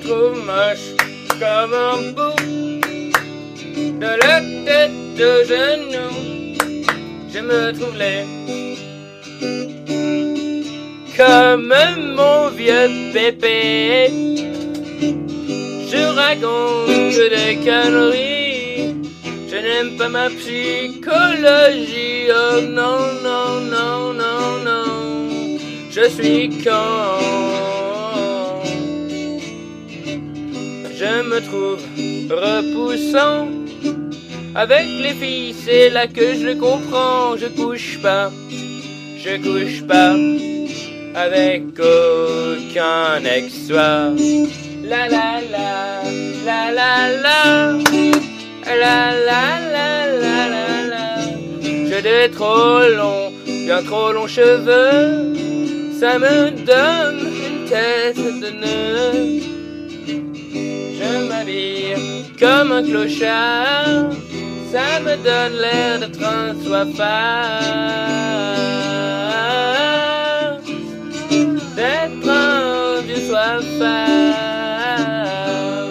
trouve moche comme un bout de la tête aux genoux. Je me trouve laid comme mon vieux pépé. Je raconte des conneries. Je n'aime pas ma psychologie. Oh non, non, non, non, non. Je suis con. Je me trouve repoussant. Avec les filles, c'est là que je le comprends. Je couche pas avec aucun ex-soir. La la la, la la la, la la la la la la. J'ai des trop longs, bien trop longs cheveux. Ça me donne une tête de nœud. Je m'habille comme un clochard. Ça me donne l'air d'être un soifard. D'être un vieux soifard.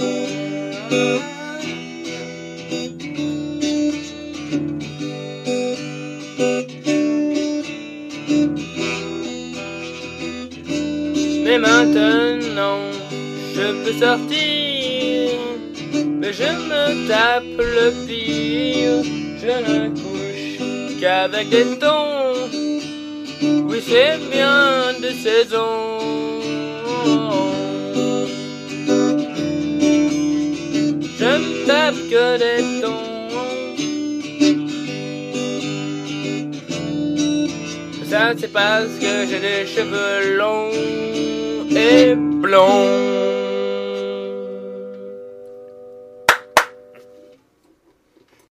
Mais maintenant, je peux sortir, mais je me tape le pire. Je ne couche qu'avec des tons. Oui, c'est bien de saison. Je me tape que des tons. Ça, c'est parce que j'ai des cheveux longs et blonds.